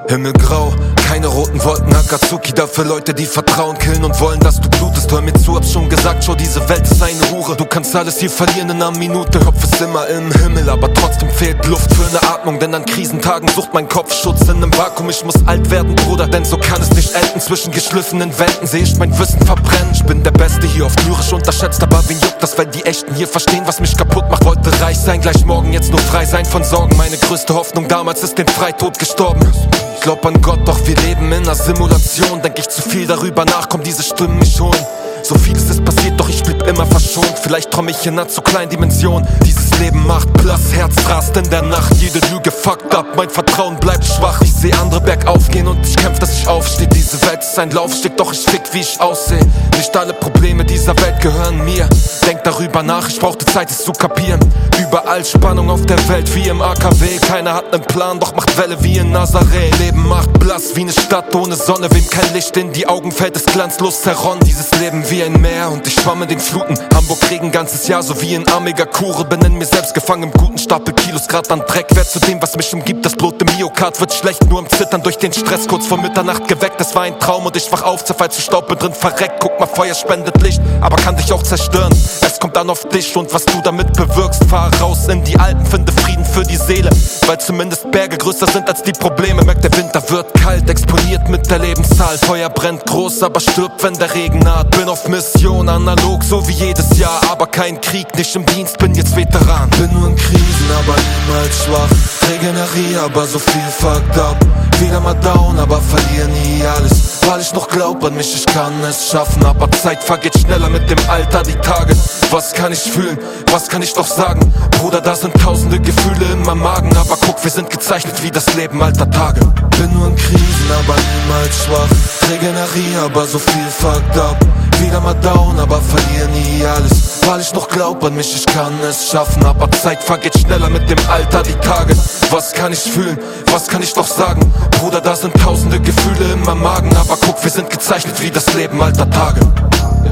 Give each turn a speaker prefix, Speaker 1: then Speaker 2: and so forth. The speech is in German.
Speaker 1: Himmelgrau, keine roten Wolken, Akatsuki, dafür Leute, die Vertrauen killen und wollen, dass du blutest. Hör mir zu, hab's schon gesagt, schau, diese Welt ist eine Hure. Du kannst alles hier verlieren in einer Minute. Kopf ist immer im Himmel, aber trotzdem fehlt Luft für eine Atmung. Denn an Krisentagen sucht mein Kopf Schutz in einem Vakuum. Ich muss alt werden, Bruder, denn so kann es nicht enden. Zwischen geschliffenen Wänden seh ich mein Wissen verbrennen. Ich bin der Beste hier, oft lyrisch unterschätzt, aber wen juckt das, wenn die Echten hier verstehen, was mich kaputt macht. Wollte reich sein, gleich morgen, jetzt nur frei sein von Sorgen. Meine größte Hoffnung damals ist den Freitod gestorben. Ich glaub an Gott, doch wir leben in einer Simulation. Denk ich zu viel darüber nach, kommen diese Stimmen mich holen. So vieles ist passiert, doch ich blieb immer verschont. Vielleicht träum ich in einer zu kleinen Dimension. Dieses Leben macht Platz, Herz rast in der Nacht. Jede Lüge fuckt up, mein Vertrauen bleibt schwach. Ich seh andere bergauf gehen und ich kämpf, dass ich aufstehe. Diese Welt ist ein Laufsteg, doch ich fick, wie ich aussehe. Nicht alle Probleme dieser Welt gehören mir. Denk darüber nach, ich brauchte Zeit, es zu kapieren. Überall Spannung auf der Welt, wie im AKW. Keiner hat nen Plan, doch macht Welle wie in Nazareth. Leben macht blass wie ne Stadt ohne Sonne. Wem kein Licht in die Augen fällt, ist glanzlos zerronnen. Dieses Leben wie ein Meer und ich schwamm in den Fluten. Hamburg Regen ganzes Jahr, so wie in armiger Kure. Bin in mir selbst gefangen im guten Stapel Kilos Grad an Dreck. Wer zu dem, was mich umgibt, das Blut im Myokard wird schlecht. Nur im Zittern durch den Stress, kurz vor Mitternacht geweckt. Es war ein Traum und ich wach auf, zerfall zu Staub, bin drin verreckt. Guck mal, Feuer spendet Licht, aber kann dich auch zerstören. Es kommt an auf dich und was du damit bewirkst. Fahr raus in die Alpen, finde Frieden für die Seele, weil zumindest Berge größer sind als die Probleme. Merkt, der Winter wird kalt, exponiert mit der Lebenszahl. Feuer brennt groß, aber stirbt, wenn der Regen naht. Bin auf Mission, analog, so wie jedes Jahr. Aber kein Krieg, nicht im Dienst, bin jetzt Veteran. Bin nur in Krisen, aber niemals schwach. Regenerier, aber so viel fucked up. Wieder mal down, aber verliere nie alles. Weil ich noch glaub an mich, ich kann es schaffen. Aber Zeit vergeht schneller mit dem Alter, die Tage. Was kann ich fühlen, was kann ich doch sagen? Bruder, da sind tausende Gefühle in meinem Magen. Aber guck, wir sind gezeichnet wie das Leben alter Tage. Bin nur in Krisen, aber niemals schwach. Regenerier, aber so viel fucked up. Wieder mal down, aber verliere nie alles. Weil ich noch glaub an mich, ich kann es schaffen. Aber Zeit vergeht schneller mit dem Alter, die Tage. Was kann ich fühlen, was kann ich doch sagen? Bruder, da sind tausende Gefühle in meinem Magen. Aber guck, wir sind gezeichnet wie das Leben alter Tage.